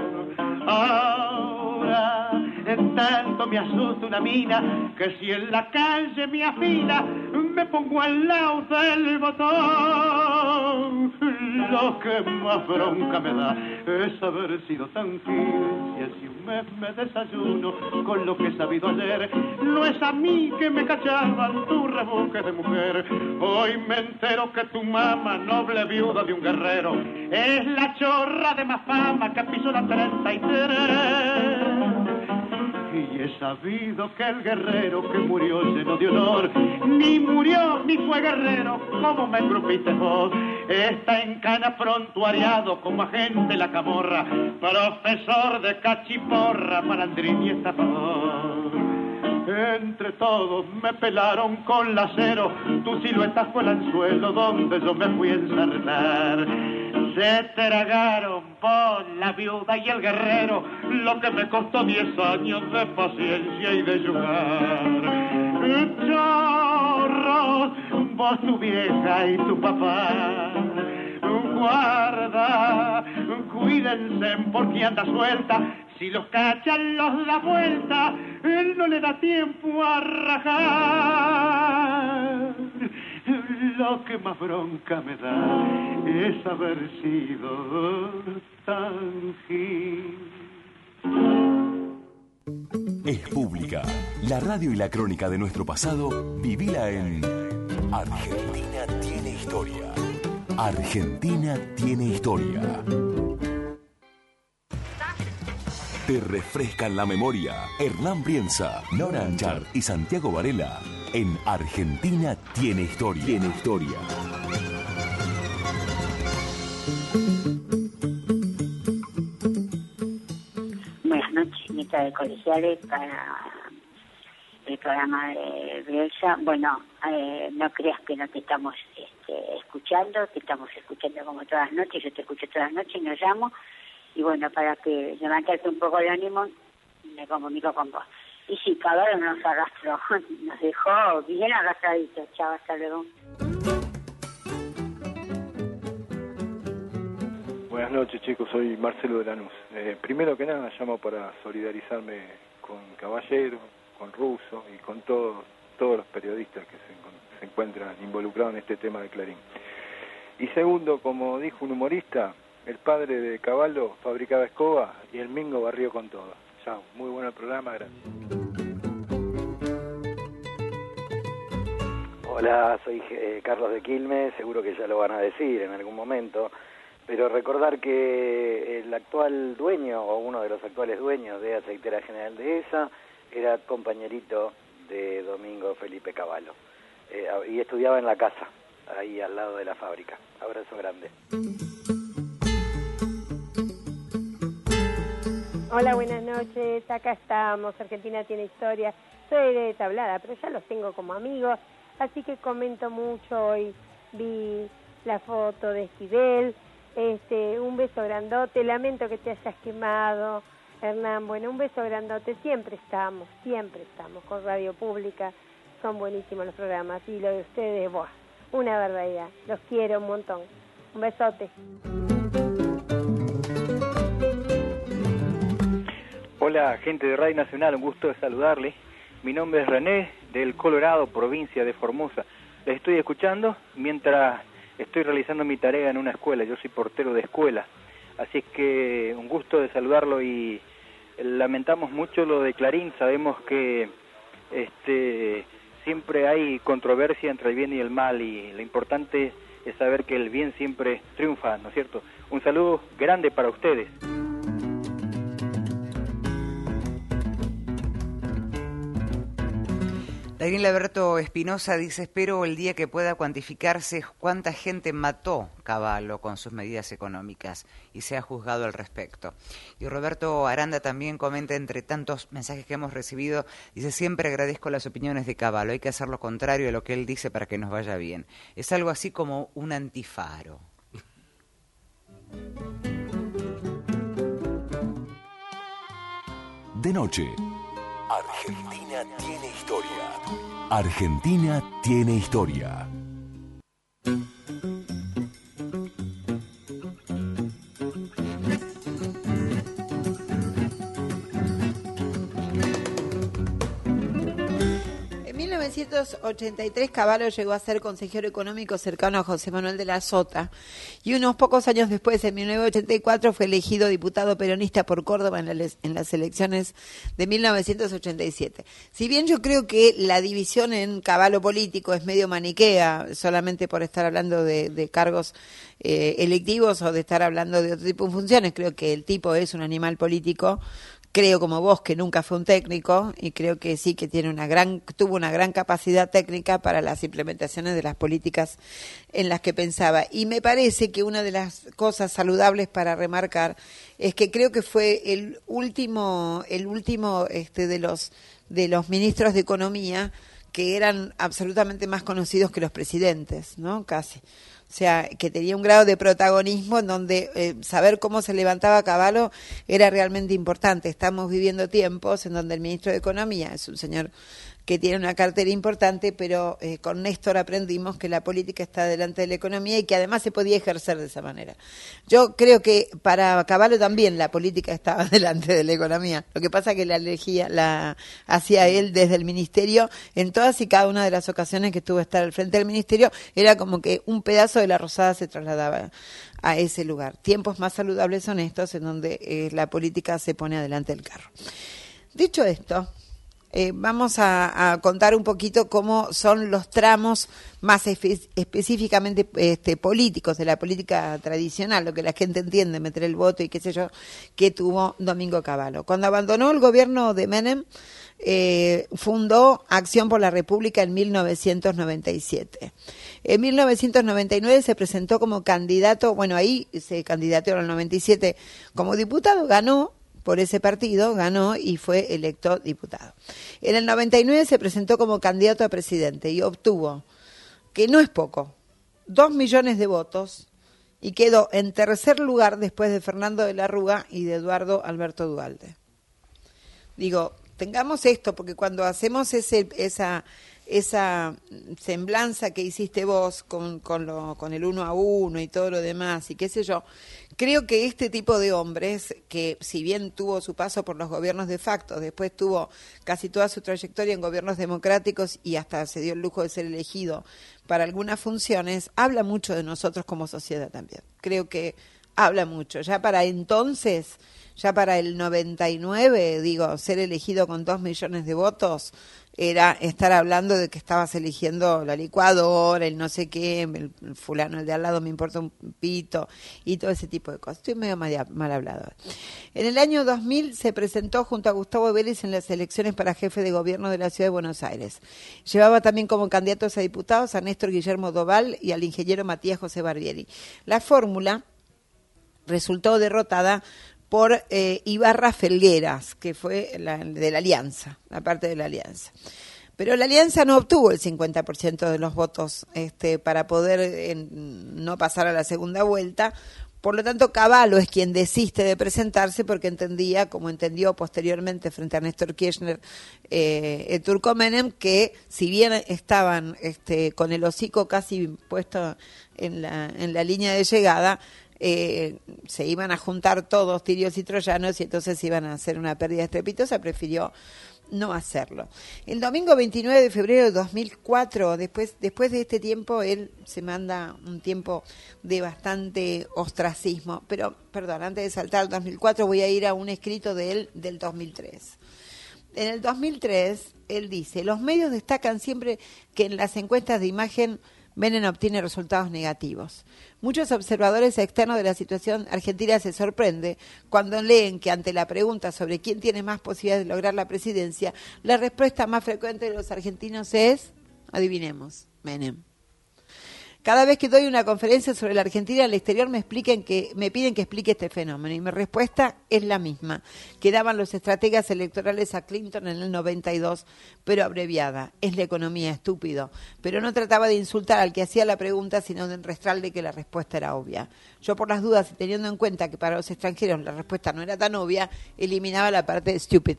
Ahora tanto me asusta una mina que si en la calle me afila me pongo al lado del botón. Lo que más bronca me da es haber sido tan fiel. Si hace un mes me desayuno con lo que he sabido ayer, no es a mí que me cachaban tu rebusque de mujer. Hoy me entero que tu mamá, noble viuda de un guerrero, es la chorra de más fama que pisó la 33. Y he sabido que el guerrero que murió lleno de honor, ni murió ni fue guerrero, como me engrupiste vos. Está en cana prontuariado como agente la camorra, profesor de cachiporra, malandrín y estafador. Entre todos me pelaron con lacero, tu silueta fue el anzuelo donde yo me fui a ensartar. Se tragaron por la viuda y el guerrero lo que me costó 10 años de paciencia y de yugar. Chorros, vos, tu vieja y tu papá, guarda, cuídense porque anda suelta. Si los cachan, los da vuelta, él no le da tiempo a rajar. Lo que más bronca me da es haber sido tan gil. Es pública. La radio y la crónica de nuestro pasado, vivila en Argentina tiene historia. Argentina tiene historia. Te refrescan la memoria. Hernán Brienza, Nora Anchart y Santiago Varela en Argentina tiene historia. Tiene historia. Buenas noches, mitad de colegiales para el programa de Brienza. Bueno, no creas que no te estamos escuchando, te estamos escuchando como todas las noches, yo te escucho todas las noches y nos llamo. Y bueno, para que levantarte un poco el ánimo, me comunico con vos. Y sí, Caballo nos arrastró, nos dejó bien arrastraditos. Chao, hasta luego. Buenas noches, chicos, soy Marcelo de Lanús. Primero que nada, llamo para solidarizarme con Caballero, con Russo y con todos los periodistas que se encuentran involucrados en este tema de Clarín. Y segundo, como dijo un humorista, el padre de Caballo fabricaba escoba y el Mingo barrió con todo. Chao, muy buen el programa, gracias. Hola, soy Carlos de Quilmes, seguro que ya lo van a decir en algún momento, pero recordar que el actual dueño, o uno de los actuales dueños de Aceitera General Dehesa, era compañerito de Domingo Felipe Caballo, y estudiaba en la casa, ahí al lado de la fábrica. Abrazo grande. Hola, buenas noches, acá estamos, Argentina tiene historia. Soy de Tablada, pero ya los tengo como amigos, así que comento mucho. Hoy vi la foto de Esquivel, un beso grandote, lamento que te hayas quemado, Hernán. Bueno, un beso grandote, siempre estamos con Radio Pública, son buenísimos los programas, y lo de ustedes, ¡buah!, una barbaridad, los quiero un montón, un besote. Hola, gente de Radio Nacional, un gusto de saludarles. Mi nombre es René, del Colorado, provincia de Formosa. Les estoy escuchando mientras estoy realizando mi tarea en una escuela. Yo soy portero de escuela. Así es que un gusto de saludarlo y lamentamos mucho lo de Clarín. Sabemos que siempre hay controversia entre el bien y el mal y lo importante es saber que el bien siempre triunfa, ¿no es cierto? Un saludo grande para ustedes. Daniel Alberto Espinosa dice: espero el día que pueda cuantificarse cuánta gente mató Caballo con sus medidas económicas y sea juzgado al respecto. Y Roberto Aranda también comenta, entre tantos mensajes que hemos recibido, dice: siempre agradezco las opiniones de Caballo, hay que hacer lo contrario de lo que él dice para que nos vaya bien. Es algo así como un antifaro. De noche, Argentina tiene historia. Argentina tiene historia. En 1983 Caballo llegó a ser consejero económico cercano a José Manuel de la Sota y unos pocos años después, en 1984, fue elegido diputado peronista por Córdoba en las elecciones de 1987. Si bien yo creo que la división en Caballo político es medio maniquea, solamente por estar hablando de cargos electivos o de estar hablando de otro tipo de funciones, creo que el tipo es un animal político. Creo, como vos, que nunca fue un técnico y creo que sí que tuvo una gran capacidad técnica para las implementaciones de las políticas en las que pensaba. Y me parece que una de las cosas saludables para remarcar es que creo que fue el último de de los ministros de Economía, que eran absolutamente más conocidos que los presidentes, ¿no? Casi. O sea, que tenía un grado de protagonismo en donde saber cómo se levantaba Cavallo era realmente importante. Estamos viviendo tiempos en donde el ministro de Economía es un señor que tiene una cartera importante, pero con Néstor aprendimos que la política está delante de la economía y que además se podía ejercer de esa manera. Yo creo que para Cavallo también la política estaba delante de la economía. Lo que pasa es que la hacía él desde el ministerio. En todas y cada una de las ocasiones que tuvo que estar al frente del ministerio, era como que un pedazo de la Rosada se trasladaba a ese lugar. Tiempos más saludables son estos, en donde la política se pone adelante del carro. Dicho esto, vamos a contar un poquito cómo son los tramos más específicamente políticos de la política tradicional, lo que la gente entiende, meter el voto y qué sé yo, que tuvo Domingo Cavallo. Cuando abandonó el gobierno de Menem, fundó Acción por la República en 1997. En 1999 se presentó como candidato, bueno, ahí se candidateó en el 97 como diputado, ganó por ese partido, ganó y fue electo diputado. En el 99 se presentó como candidato a presidente y obtuvo, que no es poco, 2 millones de votos y quedó en tercer lugar después de Fernando de la Rúa y de Eduardo Alberto Duhalde. Digo, tengamos esto, porque cuando hacemos esa semblanza que hiciste vos con el 1 a 1 y todo lo demás y qué sé yo, creo que este tipo de hombres, que si bien tuvo su paso por los gobiernos de facto, después tuvo casi toda su trayectoria en gobiernos democráticos y hasta se dio el lujo de ser elegido para algunas funciones, habla mucho de nosotros como sociedad también. Creo que habla mucho. Ya para entonces, ya para el 99, digo, ser elegido con 2 millones de votos era estar hablando de que estabas eligiendo la licuadora, el no sé qué, el fulano, el de al lado me importa un pito y todo ese tipo de cosas. Estoy medio mal hablado. En el año 2000 se presentó junto a Gustavo Vélez en las elecciones para jefe de gobierno de la Ciudad de Buenos Aires. Llevaba también como candidatos a diputados a Néstor Guillermo Doval y al ingeniero Matías José Barbieri. La fórmula resultó derrotada por Ibarra Felgueras, que fue de la Alianza, la parte de la Alianza. Pero la Alianza no obtuvo el 50% de los votos para poder no pasar a la segunda vuelta. Por lo tanto, Cavallo es quien desiste de presentarse porque entendía, como entendió posteriormente frente a Néstor Kirchner, Turco Menem, que si bien estaban con el hocico casi puesto en la línea de llegada, se iban a juntar todos tirios y troyanos y entonces iban a hacer una pérdida estrepitosa, prefirió no hacerlo. El domingo 29 de febrero de 2004, después de este tiempo, él se manda un tiempo de bastante ostracismo, pero, perdón, antes de saltar al 2004 voy a ir a un escrito de él del 2003. En el 2003, él dice, los medios destacan siempre que en las encuestas de imagen Menem obtiene resultados negativos. Muchos observadores externos de la situación argentina se sorprenden cuando leen que ante la pregunta sobre quién tiene más posibilidades de lograr la presidencia, la respuesta más frecuente de los argentinos es, adivinemos, Menem. Cada vez que doy una conferencia sobre la Argentina al exterior me piden que explique este fenómeno y mi respuesta es la misma que daban los estrategas electorales a Clinton en el 92, pero abreviada. Es la economía, estúpido. Pero no trataba de insultar al que hacía la pregunta, sino de enrestrarle que la respuesta era obvia. Yo, por las dudas y teniendo en cuenta que para los extranjeros la respuesta no era tan obvia, eliminaba la parte de stupid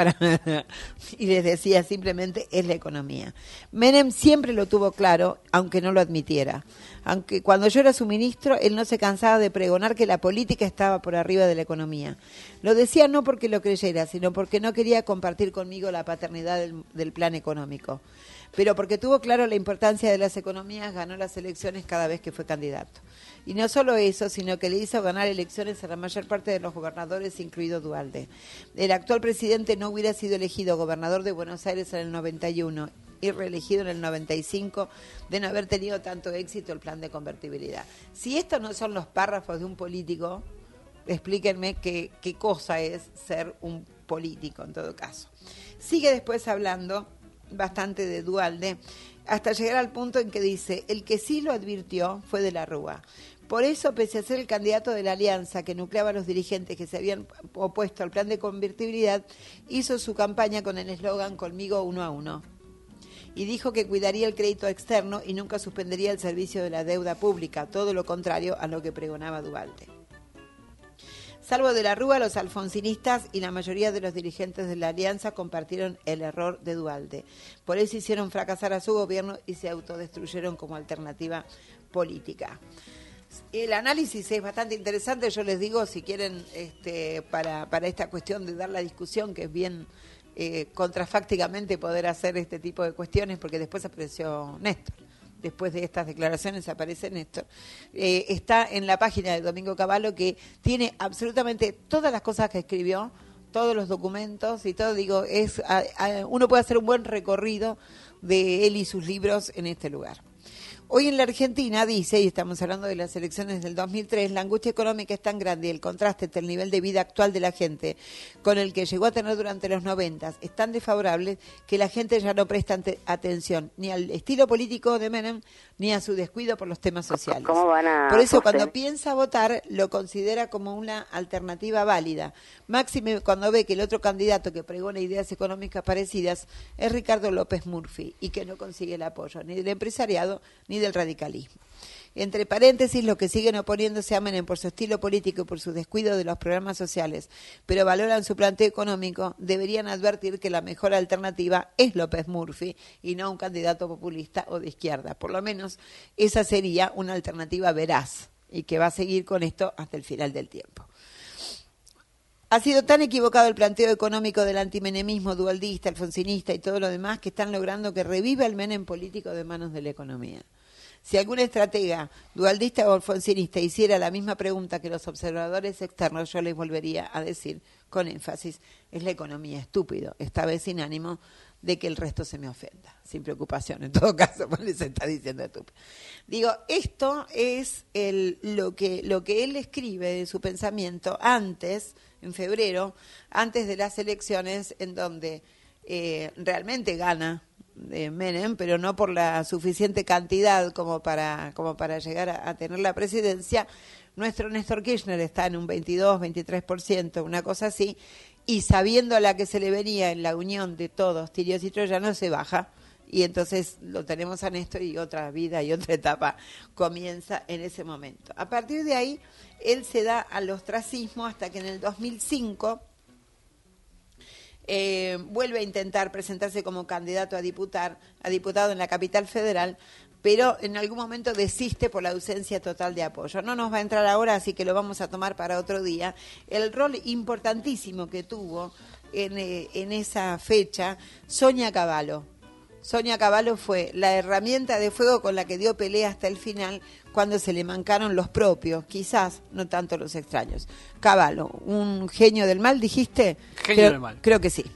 y les decía simplemente es la economía. Menem siempre lo tuvo claro, aunque no lo admitiera. Aunque cuando yo era su ministro, él no se cansaba de pregonar que la política estaba por arriba de la economía. Lo decía no porque lo creyera, sino porque no quería compartir conmigo la paternidad del plan económico. Pero porque tuvo claro la importancia de las economías, ganó las elecciones cada vez que fue candidato. Y no solo eso, sino que le hizo ganar elecciones a la mayor parte de los gobernadores, incluido Duhalde. El actual presidente no hubiera sido elegido gobernador de Buenos Aires en el 91 y reelegido en el 95 de no haber tenido tanto éxito el plan de convertibilidad. Si estos no son los párrafos de un político, explíquenme qué cosa es ser un político en todo caso. Sigue después hablando bastante de Duhalde, hasta llegar al punto en que dice, el que sí lo advirtió fue de la Rúa, Por eso, pese a ser el candidato de la alianza que nucleaba a los dirigentes que se habían opuesto al plan de convertibilidad, hizo su campaña con el eslogan "Conmigo 1 a 1". Y dijo que cuidaría el crédito externo y nunca suspendería el servicio de la deuda pública, todo lo contrario a lo que pregonaba Duhalde. Salvo de la Rúa, los alfonsinistas y la mayoría de los dirigentes de la alianza compartieron el error de Duhalde. Por eso hicieron fracasar a su gobierno y se autodestruyeron como alternativa política. El análisis es bastante interesante, yo les digo, si quieren, para esta cuestión de dar la discusión, que es bien contrafácticamente poder hacer este tipo de cuestiones, porque después apareció Néstor. Después de estas declaraciones aparece Néstor. Está en la página de Domingo Cavallo, que tiene absolutamente todas las cosas que escribió, todos los documentos y todo. Digo, uno puede hacer un buen recorrido de él y sus libros en este lugar. Hoy en la Argentina, dice, y estamos hablando de las elecciones del 2003, la angustia económica es tan grande y el contraste entre el nivel de vida actual de la gente con el que llegó a tener durante los 90 es tan desfavorable que la gente ya no presta atención ni al estilo político de Menem ni a su descuido por los temas sociales. ¿Cómo van a por eso, cuando piensa votar, lo considera como una alternativa válida. Máxime cuando ve que el otro candidato que pregona ideas económicas parecidas es Ricardo López Murphy y que no consigue el apoyo ni del empresariado ni del radicalismo. Entre paréntesis, los que siguen oponiéndose a Menem por su estilo político y por su descuido de los programas sociales, pero valoran su planteo económico, deberían advertir que la mejor alternativa es López Murphy y no un candidato populista o de izquierda. Por lo menos esa sería una alternativa veraz y que va a seguir con esto hasta el final del tiempo. Ha sido tan equivocado el planteo económico del antimenemismo dualdista, alfonsinista y todo lo demás que están logrando que reviva el Menem político de manos de la economía. Si algún estratega dualdista o alfonsinista hiciera la misma pregunta que los observadores externos, yo les volvería a decir con énfasis, es la economía, estúpido, esta vez sin ánimo de que el resto se me ofenda, sin preocupación, en todo caso, pues les está diciendo estúpido. Digo, esto es lo que él escribe de su pensamiento antes, en febrero, antes de las elecciones, en donde realmente gana Menem, pero no por la suficiente cantidad como para llegar a tener la presidencia. Nuestro Néstor Kirchner está en un 22, 23%, una cosa así, y sabiendo a la que se le venía en la unión de todos, tirios y troyanos, se baja, y entonces lo tenemos a Néstor y otra vida y otra etapa comienza en ese momento. A partir de ahí, él se da al ostracismo hasta que en el 2005... vuelve a intentar presentarse como candidato a diputado en la capital federal, pero en algún momento desiste por la ausencia total de apoyo. No nos va a entrar ahora, así que lo vamos a tomar para otro día. El rol importantísimo que tuvo en esa fecha Sonia Cavallo. Sonia Cavallo fue la herramienta de fuego con la que dio pelea hasta el final cuando se le mancaron los propios, quizás no tanto los extraños. Cavallo, un genio del mal, ¿dijiste? Genio del mal. Creo que sí.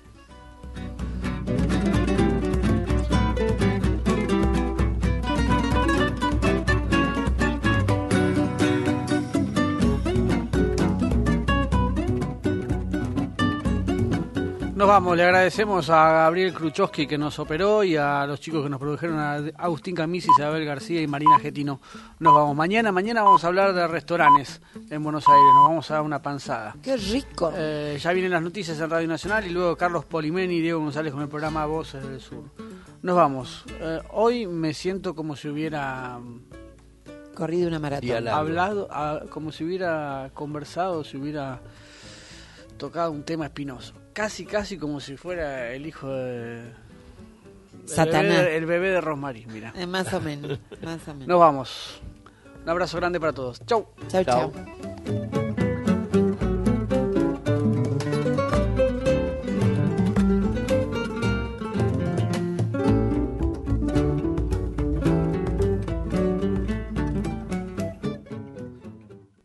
Nos vamos, le agradecemos a Gabriel Kruchowski que nos operó y a los chicos que nos produjeron, a Agustín Camisi, Isabel García y Marina Getino. Nos vamos. Mañana vamos a hablar de restaurantes en Buenos Aires, nos vamos a dar una panzada. ¡Qué rico! Ya vienen las noticias en Radio Nacional y luego Carlos Polimeni y Diego González con el programa Voces del Sur. Nos vamos. Hoy me siento como si hubiera... corrido una maratón. Hablado, como si hubiera conversado, si hubiera tocado un tema espinoso. Casi como si fuera el hijo de Satanás. El bebé de Rosmarie, mira. Más o menos. Nos vamos. Un abrazo grande para todos. Chau. Chau.